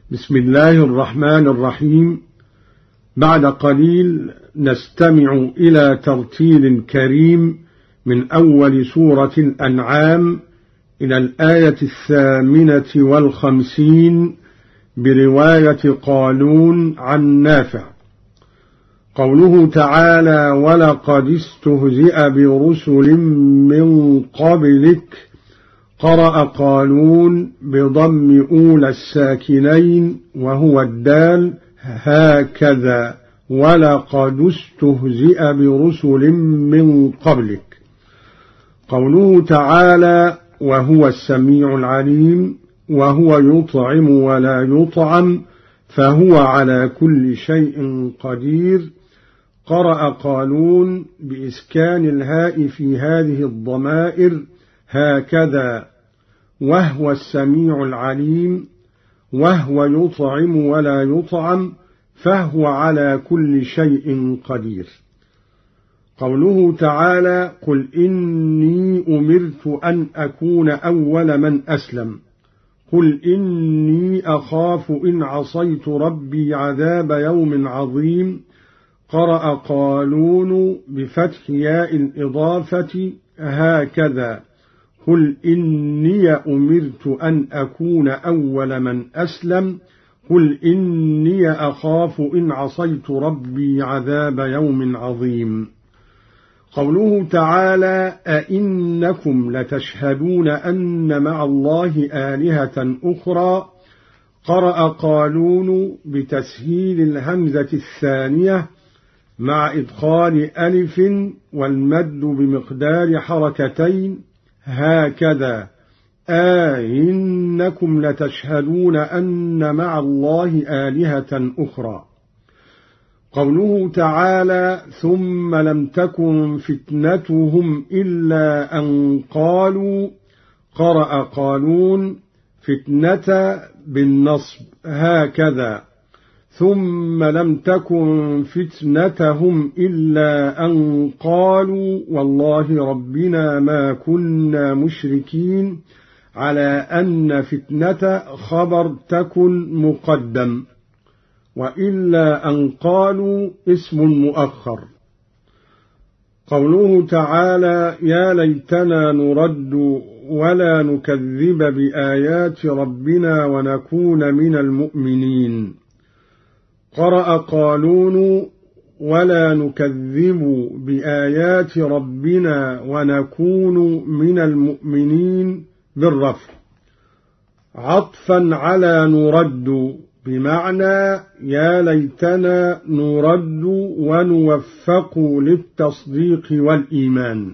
بسم الله الرحمن الرحيم. بعد قليل نستمع إلى ترتيل كريم من أول سورة الأنعام إلى الآية 58 برواية قالون عن نافع. قوله تعالى: ولقد استهزئ برسل من قبلك. قرأ قالون بضم أولى الساكنين وهو الدال هكذا: ولقد استهزئ برسل من قبلك. قوله تعالى: وهو السميع العليم، وهو يطعم ولا يطعم، فهو على كل شيء قدير. قرأ قالون بإسكان الهاء في هذه الضمائر هكذا: وهو السميع العليم، وهو يطعم ولا يطعم، فهو على كل شيء قدير. قوله تعالى: قل إني أمرت أن أكون أول من أسلم. قل إني أخاف إن عصيت ربي عذاب يوم عظيم. قرأ قالون بفتح ياء الإضافة هكذا: قل إني أمرت أن أكون أول من أسلم. قل إني أخاف إن عصيت ربي عذاب يوم عظيم. قوله تعالى: أئنكم لتشهدون أن مع الله آلهة أخرى. قرأ قالون بتسهيل الهمزة الثانية مع إدخال ألف والمد بمقدار حركتين هكذا: أئنكم لتشهدون أن مع الله آلهة أخرى. قوله تعالى: ثم لم تكن فتنتهم إلا أن قالوا. قرأ قالون فتنة بالنصب هكذا: ثم لم تكن فتنتهم إلا أن قالوا والله ربنا ما كنا مشركين، على أن فتنة خبر تكن مقدم، وإلا أن قالوا اسم مؤخر. قوله تعالى: يا ليتنا نرد ولا نكذب بآيات ربنا ونكون من المؤمنين. قرأ قالون ولا نكذب بآيات ربنا ونكون من المؤمنين بالرفع، عطفا على نرد، بمعنى يا ليتنا نرد ونوفق للتصديق والإيمان.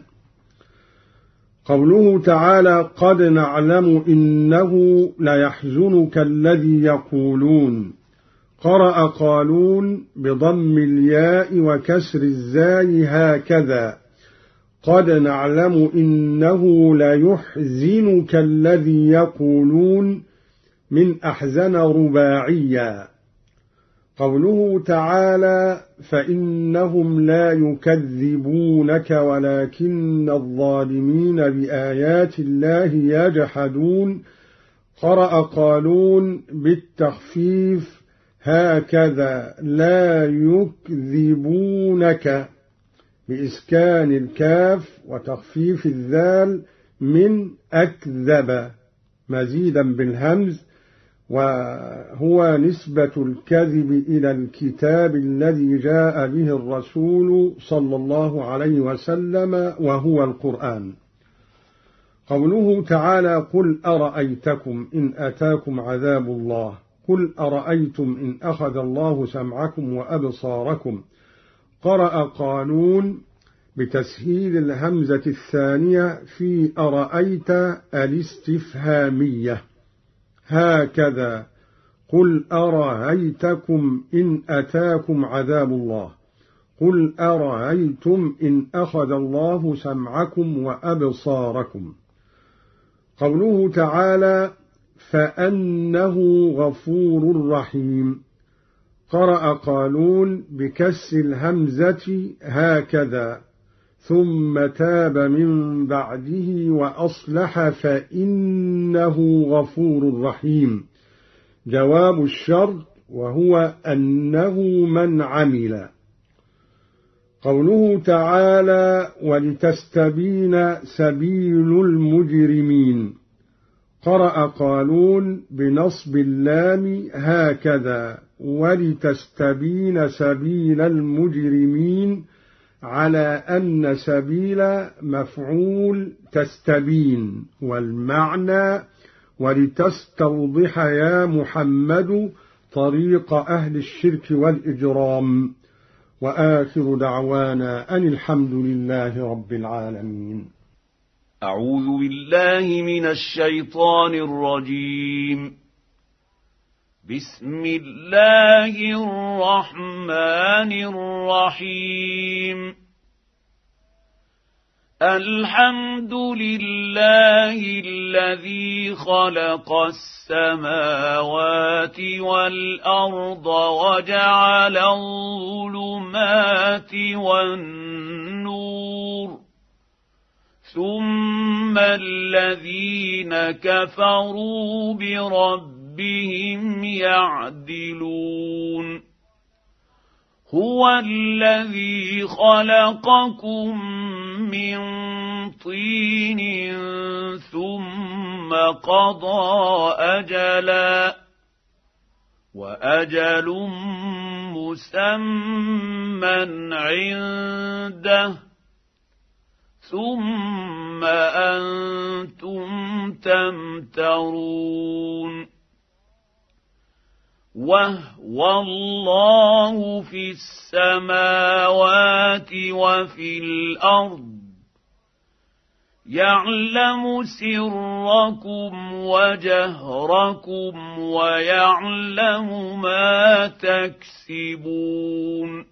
قوله تعالى: قد نعلم إنه ليحزنك الذي يقولون. قرأ قالون بضم الياء وكسر الزاي هكذا: قد نعلم إنه ليحزنك الذي يقولون، من أحزن رباعيا. قوله تعالى: فإنهم لا يكذبونك ولكن الظالمين بآيات الله يجحدون. قرأ قالون بالتخفيف هكذا: لا يكذبونك، بإسكان الكاف وتخفيف الذال من أكذب مزيدا بالهمز، وهو نسبة الكذب إلى الكتاب الذي جاء به الرسول صلى الله عليه وسلم وهو القرآن. قوله تعالى: قل أرأيتكم إن أتاكم عذاب الله. قل أرأيتم إن أخذ الله سمعكم وأبصاركم. قرأ قالون بتسهيل الهمزة الثانية في أرأيت الاستفهامية هكذا: قل أرأيتكم إن أتاكم عذاب الله. قل أرأيتم إن أخذ الله سمعكم وأبصاركم. قوله تعالى: فأنه غفور رحيم. قرأ قالون بكسر الهمزة هكذا: ثم تاب من بعده وأصلح فإنه غفور رحيم، جواب الشرط وهو أنه من عمل. قوله تعالى ولتستبين سبيل المجرمين، قرأ قالون بنصب اللام هكذا ولتستبين سبيل المجرمين، على أن سبيل مفعول تستبين، والمعنى ولتستوضح يا محمد طريق أهل الشرك والإجرام. وآخر دعوانا أن الحمد لله رب العالمين. أعوذ بالله من الشيطان الرجيم. بسم الله الرحمن الرحيم. الحمد لله الذي خلق السماوات والأرض وجعل الظلمات والنور، ثم الذين كفروا بربهم يعدلون. هو الذي خلقكم من طين ثم قضى أجلا، وأجل مسمى عنده، ثم أنتم تمترون. وهو الله في السماوات وفي الأرض، يعلم سركم وجهركم ويعلم ما تكسبون.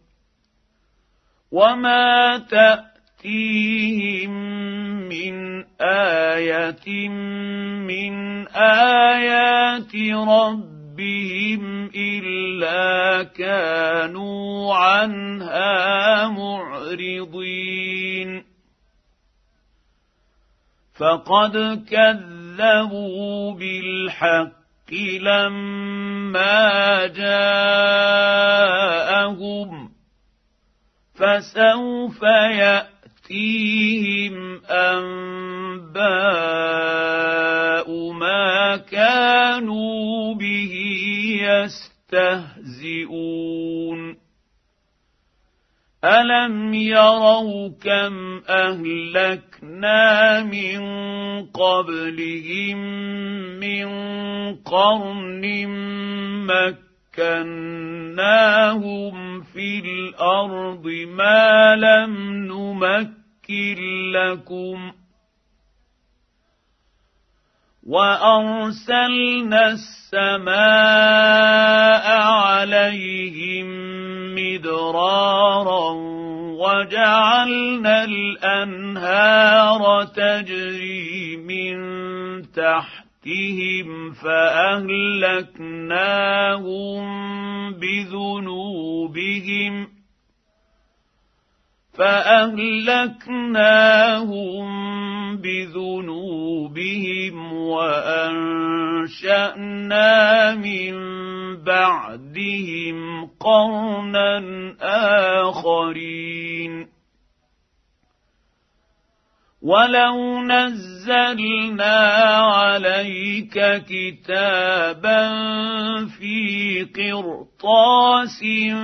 وما تأتيهم من آية من آيات ربهم إلا كانوا عنها معرضين. فقد كذبوا بالحق لما جاءهم، فسوف يأتيهم أنباء ما كانوا به يستهزئون. ألم يروا كم أهلكنا من قبلهم من قرن مكناهم في الأرض ما لم نمكن لكم، وأرسلنا السماء عليهم مدرارا وجعلنا الأنهار تجري من تحتهم فأهلكناهم بذنوبهم وأنشأنا من بعدهم قرنا آخرين. ولو نزلنا عليك كتابا في قرطاس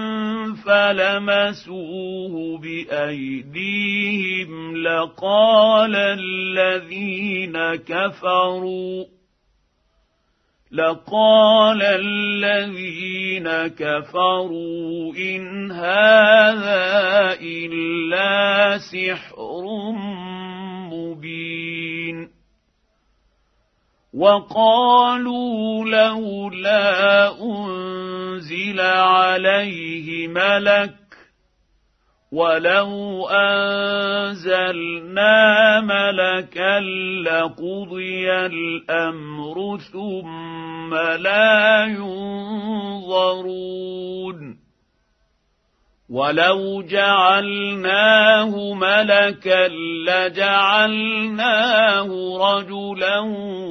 فلمسوه بأيديهم لقال الذين كفروا إن هذا إلا سحر مبين. وقالوا لولا أنزل عليه ملك ولو أنزلنا ملكا لقضي الأمر ثم لا ينظرون. ولو جعلناه ملكا لجعلناه رجلا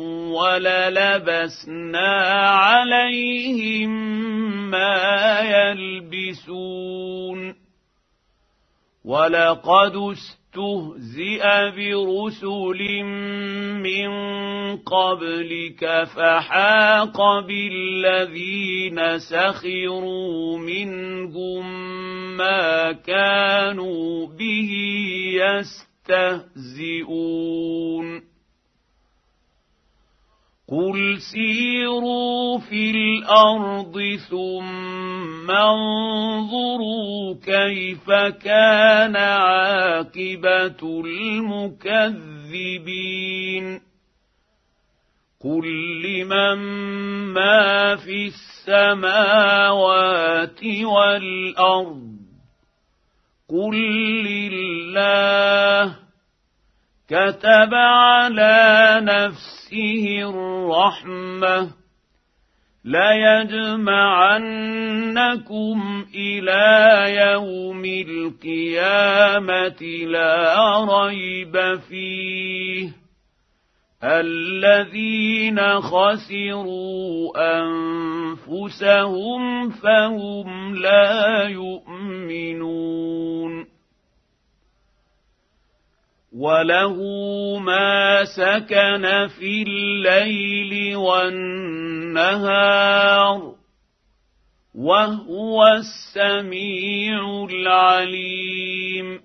وللبسنا عليهم ما يلبسون ولقد استهزئ برسل من قبلك فحاق بالذين سخروا منهم ما كانوا به يستهزئون قل سيروا في الأرض ثم انظروا كيف كان عاقبة المكذبين قل لمن ما في السماوات والأرض قل لله كتب على نفسه الرحمة ليجمعنكم إلى يوم القيامة لا ريب فيه الذين خسروا أنفسهم فهم لا يؤمنون وله ما سكن في الليل والنهار وهو السميع العليم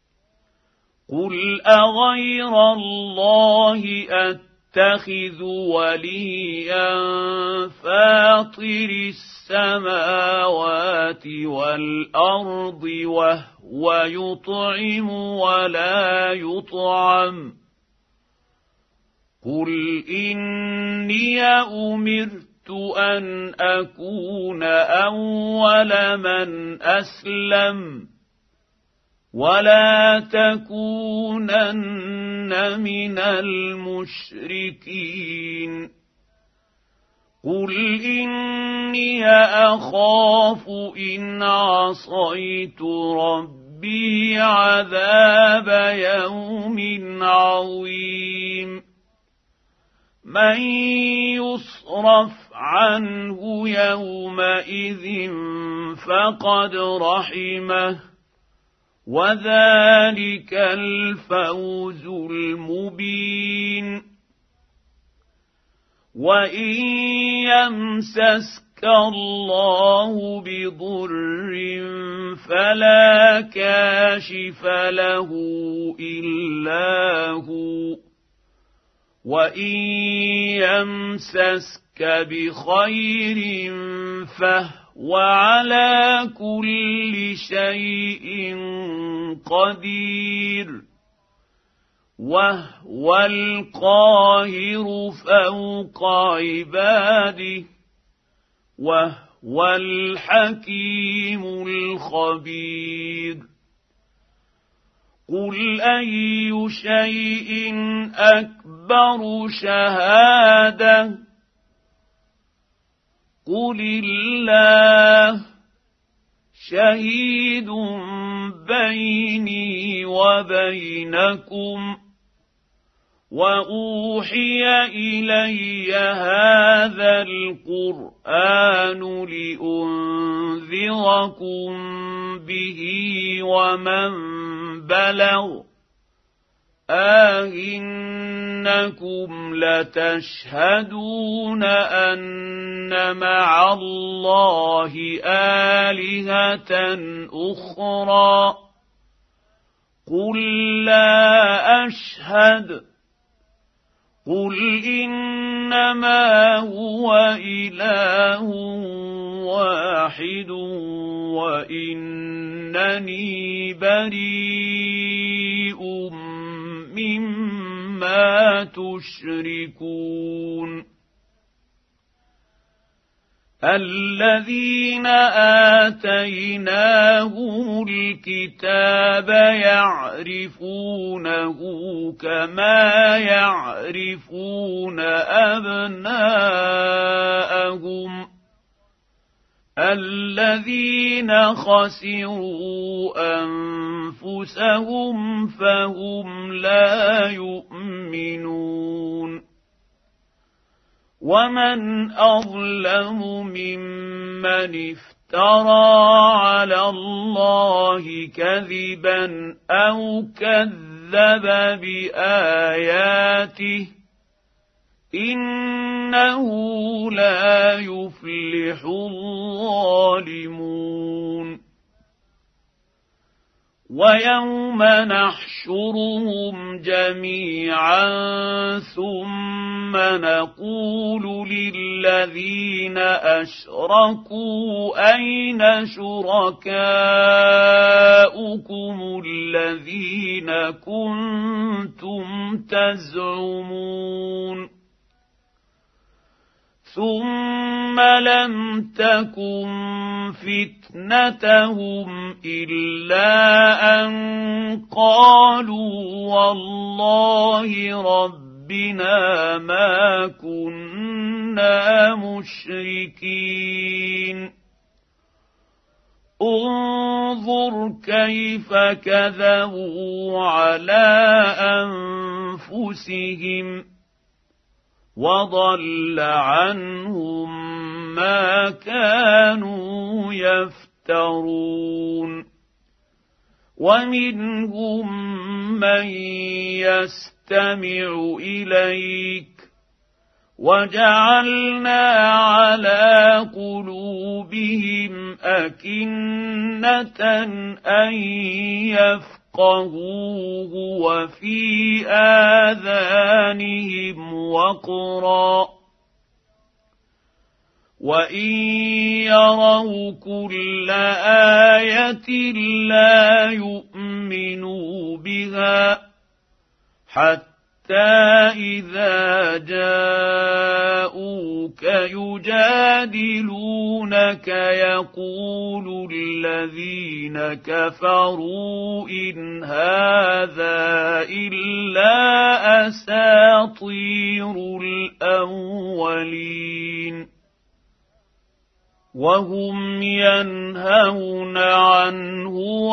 قل أغير الله أتخذ وليا فاطر السماوات والأرض وهو يطعم ولا يطعم قل إني أمرت أن أكون أول من أسلم ولا تكونن من المشركين قل إني أخاف إن عصيت ربي عذاب يوم عظيم من يصرف عنه يومئذ فقد رحمه وذلك الفوز المبين وإن يمسسك الله بضر فلا كاشف له إلا هو وإن يمسسك بخير وعلى كل شيء قدير وهو القاهر فوق عباده وهو الحكيم الخبير قل أي شيء أكبر شهادة قل الله شهيد بيني وبينكم وأوحي إلي هذا القرآن لأنذركم به ومن بلغ أئنكم لتشهدون أن مع الله آلهة أخرى قل لا أشهد قل إنما هو إله واحد وإنني بريء مما تشركون الذين آتيناهم الكتاب يعرفونه كما يعرفون أبناءهم الذين خسروا أنفسهم فهم لا يؤمنون ومن أظلم ممن افترى على الله كذبا أو كذب بآياته إنه لا يفلح الظالمون ويوم نحشرهم جميعا ثم نقول للذين أشركوا أين شركاؤكم الذين كنتم تزعمون ثم لم تكن فتنتهم إلا أن قالوا والله ربنا ما كنا مشركين انظر كيف كذبوا على أنفسهم وضل عنهم ما كانوا يفترون ومنهم من يستمع إليك وجعلنا على قلوبهم أكنة أن يفقهوه وفي آذانهم وقرا وإن يروا كل آية لا يؤمنوا بها حتى إذا جاءوك يجادلونك يقول الذين كفروا إن هذا إلا أساطير الأولين وهم ينهون عنه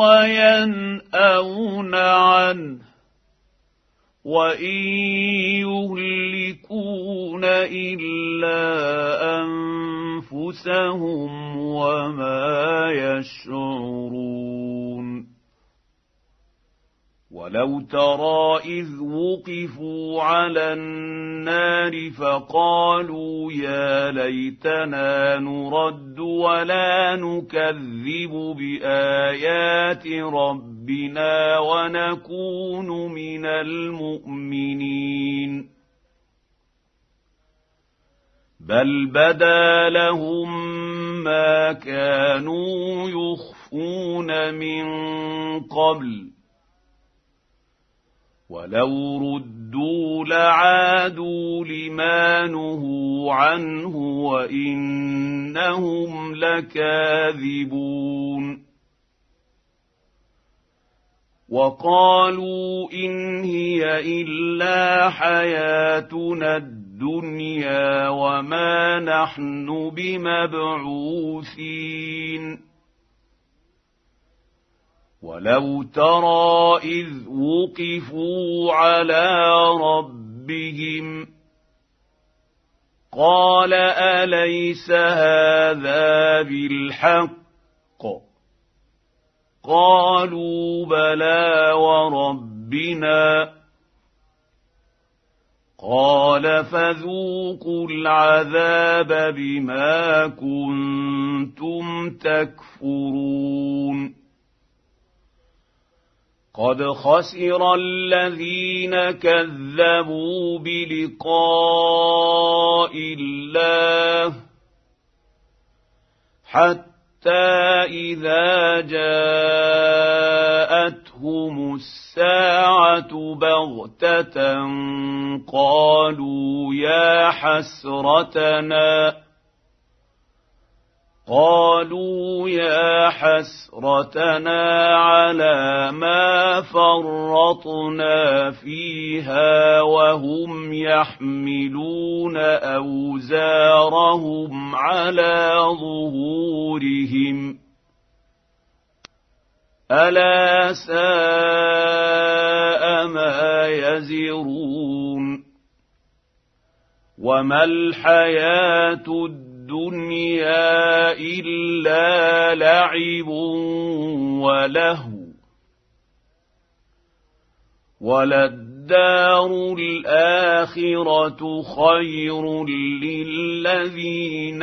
وينأون عنه وإن يهلكون إلا أنفسهم وما يشعرون ولو ترى إذ وقفوا على النار فقالوا يا ليتنا نرد ولا نكذب بآيات ربنا ونكون من المؤمنين بل بدا لهم ما كانوا يخفون من قبل ولو ردوا لعادوا لما نهوا عنه وإنهم لكاذبون وقالوا إن هي إلا حياتنا الدنيا وما نحن بمبعوثين ولو ترى إذ وقفوا على ربهم قال أليس هذا بالحق قالوا بلى وربنا قال فذوقوا العذاب بما كنتم تكفرون قد خسر الذين كذبوا بلقاء الله حتى إذا جاءتهم الساعة بغتة قالوا قالوا يا حسرتنا على ما فرطنا فيها وهم يحملون أوزارهم على ظهورهم ألا ساء ما يزرون وما الحياة الدنيا إلا لعب ولهو وللدار الآخرة خير للذين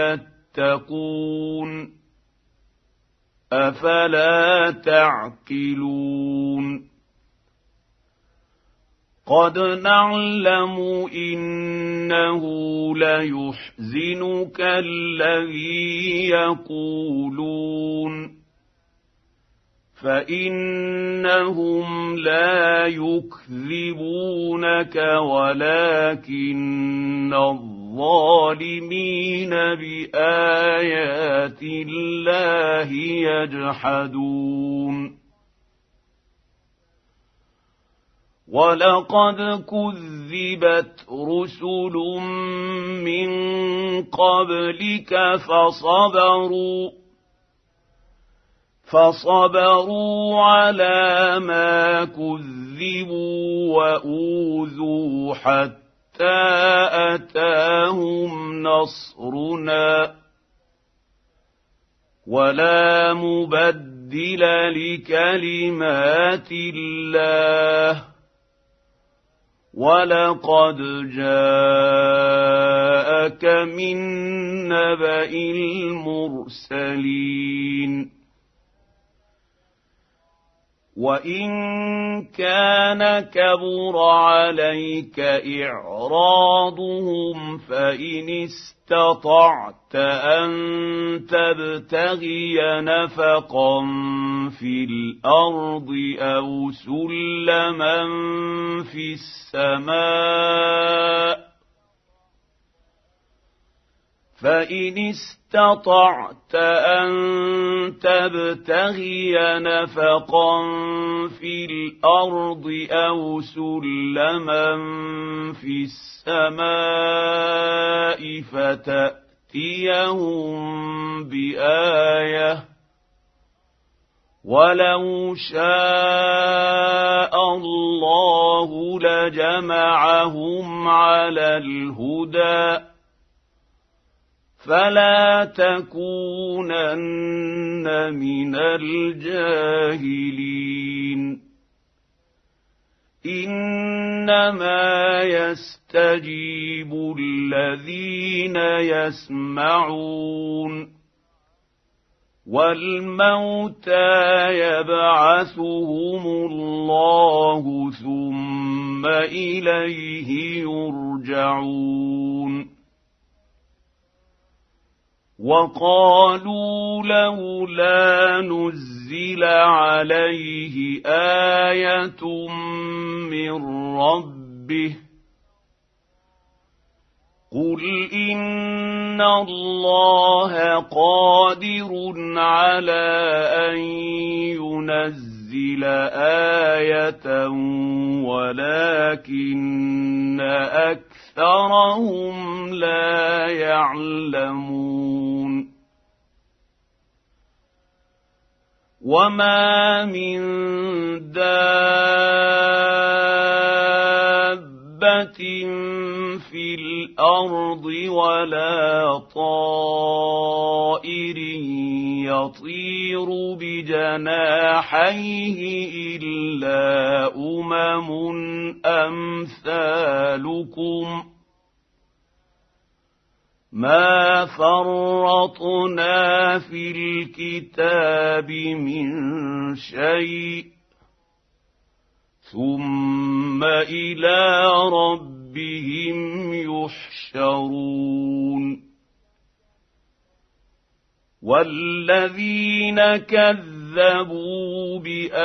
يتقون أفلا تعقلون قد نعلم إنه ليحزنك الذي يقولون فإنهم لا يكذبونك ولكن الظالمين بآيات الله يجحدون ولقد كذبت رسل من قبلك فصبروا على ما كذبوا وأوذوا حتى أتاهم نصرنا ولا مبدل لكلمات الله ولقد جاءك من نبأ المرسلين وإن كان كبر عليك إعراضهم فإن استطعت أن تبتغي نفقا في الأرض أو سلما في السماء فإن استطعت أن تبتغي نفقا في الأرض أو سلما في السماء فتأتيهم بآية ولو شاء الله لجمعهم على الهدى فلا تكونن من الجاهلين إنما يستجيب الذين يسمعون والموتى يبعثهم الله ثم إليه يرجعون وقالوا لولا نزل عليه آية من ربه قل إن الله قادر على أن ينزل آية ولكن أكثرهم لا يعلمون وما من دابة في الأرض ولا طائر يطير بجناحيه إلا أمثالكم ما فرطنا في الكتاب من شيء ثم إلى ربهم يحشرون والذين كذبوا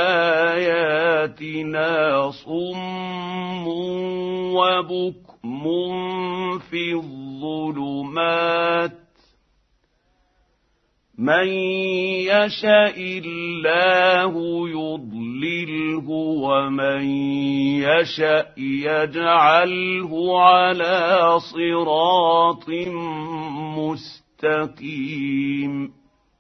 بآياتنا صم وبكم في الظلمات من يشاء الله يضلله ومن يشاء يجعله على صراط مستقيم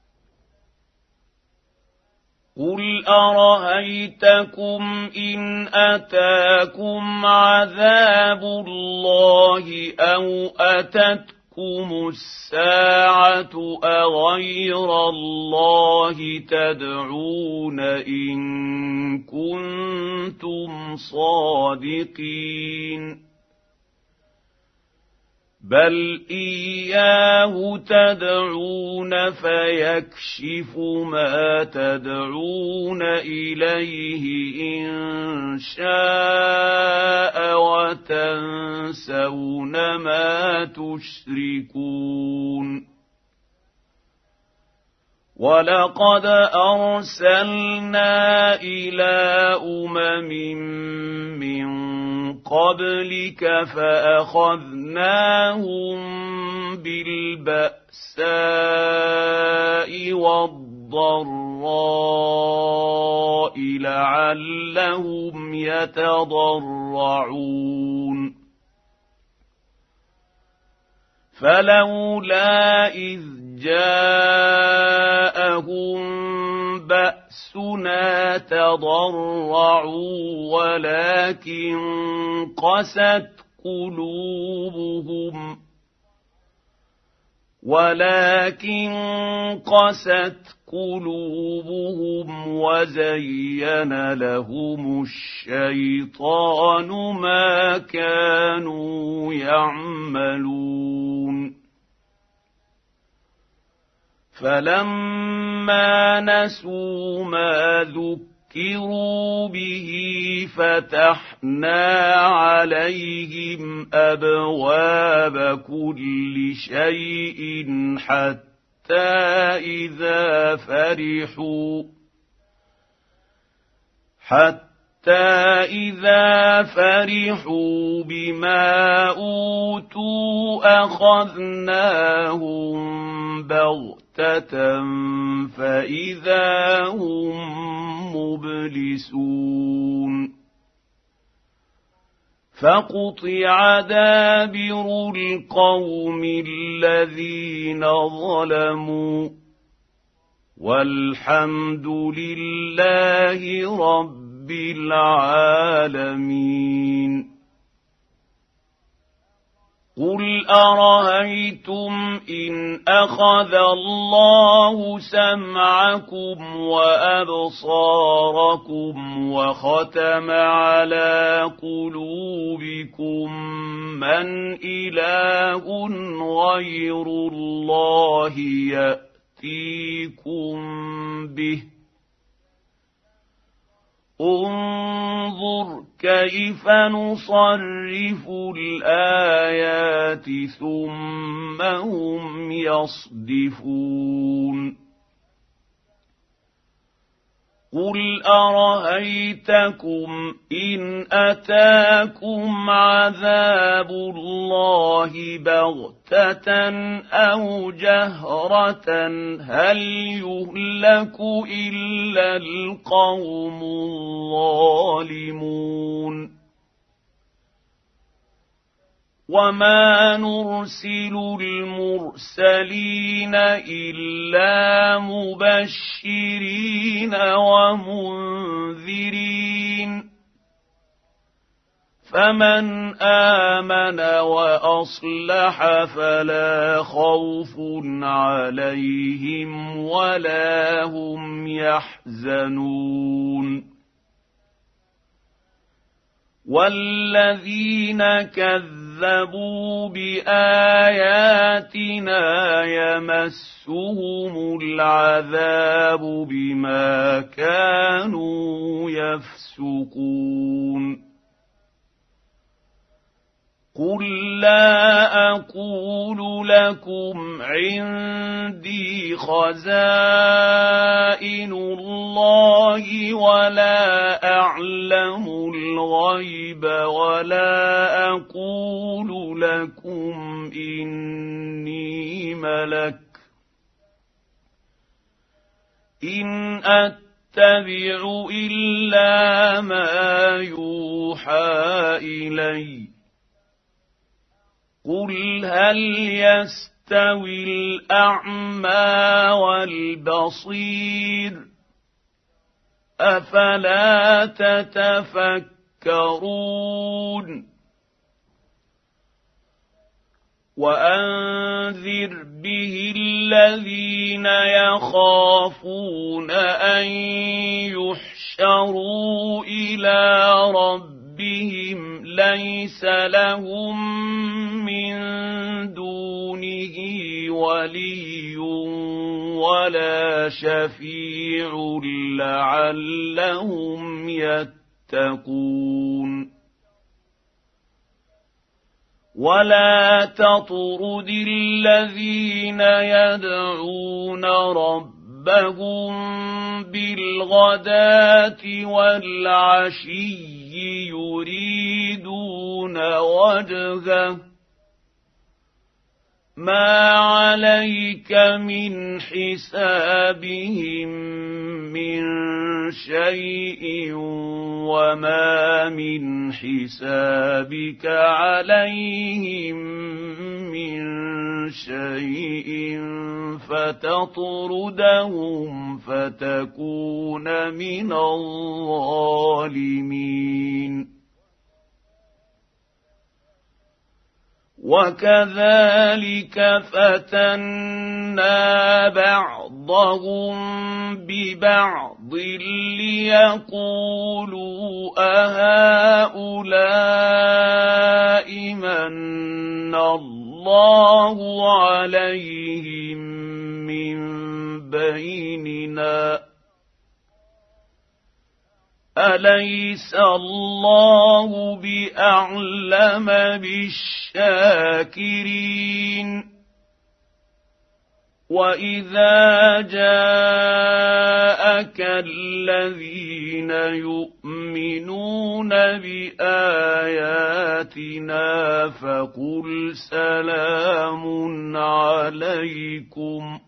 قل أرأيتكم إن أتاكم عذاب الله أو أتتكم الساعة أغير الله تدعون إن كنتم صادقين بل إياه تدعون فيكشف ما تدعون إليه إن شاء وتنسون ما تشركون ولقد أرسلنا إلى من قبلك فأخذناهم بالبأساء والضراء لعلهم يتضرعون فلولا إذ جاءهم بأسنا تضرعوا ولكن قست قلوبهم وزين لهم الشيطان ما كانوا يعملون فلما نسوا ما ذكروا به فتحنا عليهم أبواب كل شيء حتى إذا فرحوا بما أوتوا أخذناهم بغتة فإذا هم مبلسون فقطع دابر القوم الذين ظلموا والحمد لله رب العالمين قل أرأيتم إن أخذ الله سمعكم وأبصاركم وختم على قلوبكم من إله غير الله يأتيكم به انظر كيف نصرف الآيات ثم هم يصدفون قل أرأيتكم إن أتاكم عذاب الله بغتة أو جهرة هل يهلك إلا القوم الظالمون وما نرسل المرسلين إلا مبشرين ومنذرين فمن آمن وأصلح فلا خوف عليهم ولا هم يحزنون والذين كذبوا بآياتنا يمسهم العذاب بما كانوا يفسقون قل لا أقول لكم عندي خزائن الله ولا أعلم الغيب ولا أقول لكم إني ملك إن أتبع إلا ما يوحى إلي قل هل يستوي الأعمى والبصير أفلا تتفكرون وأنذر به الذين يخافون أن يحشروا إلى ربهم ليس لهم من دونه ولي ولا شفيع لعلهم يتقون ولا تطرد الذين يدعون ربهم بالغداة والعشي يريدون وجهه ما عليك من حسابهم من شيء وما من حسابك عليهم من شيء فتطردهم فتكون من الظالمين وكذلك فتنا بعضهم ببعض ليقولوا أهؤلاء من الله عليهم من بيننا أليس الله بأعلم بالشاكرين وإذا جاءك الذين يؤمنون بآياتنا فقل سلام عليكم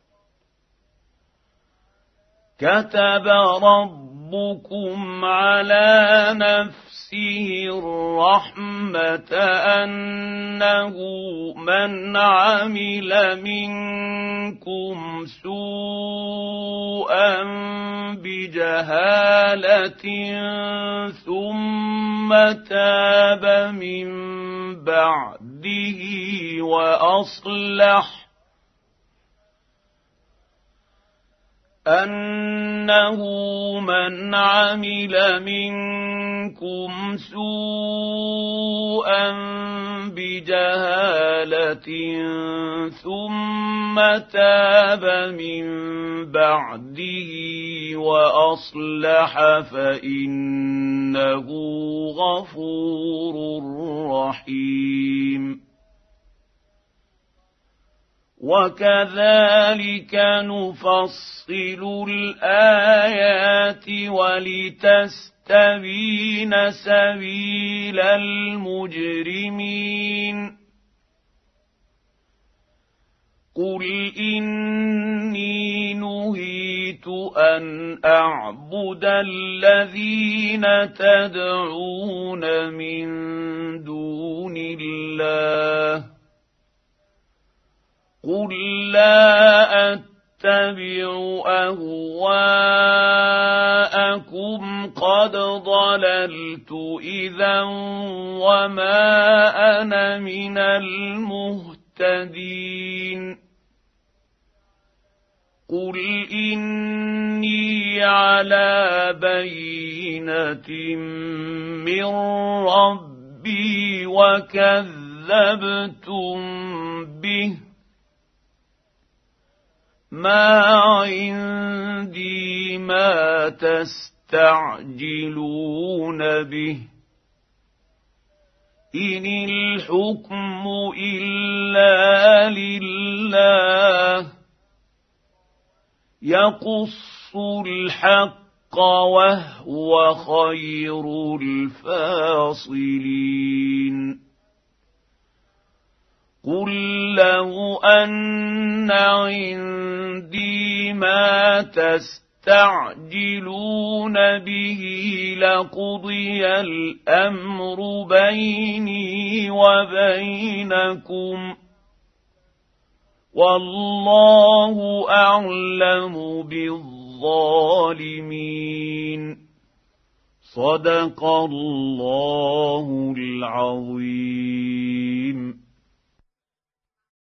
كتب ربكم على نفسه الرحمة أنه من عمل منكم سوءا بجهالة ثم تاب من بعده وأصلح أنه من عمل منكم سوءا بجهالة ثم تاب من بعده وأصلح فإنه غفور رحيم وكذلك نفصل الآيات ولتستبين سبيل المجرمين قل إني نهيت أن أعبد الذين تدعون من دون الله قل لا أتبع أهواءكم قد ضللت إذا وما أنا من المهتدين قل إني على بينة من ربي وكذبتم به ما عندي ما تستعجلون به إن الحكم إلا لله يقص الحق وهو خير الفاصلين قل لو أن عندي ما تستعجلون به لقضي الأمر بيني وبينكم والله أعلم بالظالمين. صدق الله العظيم.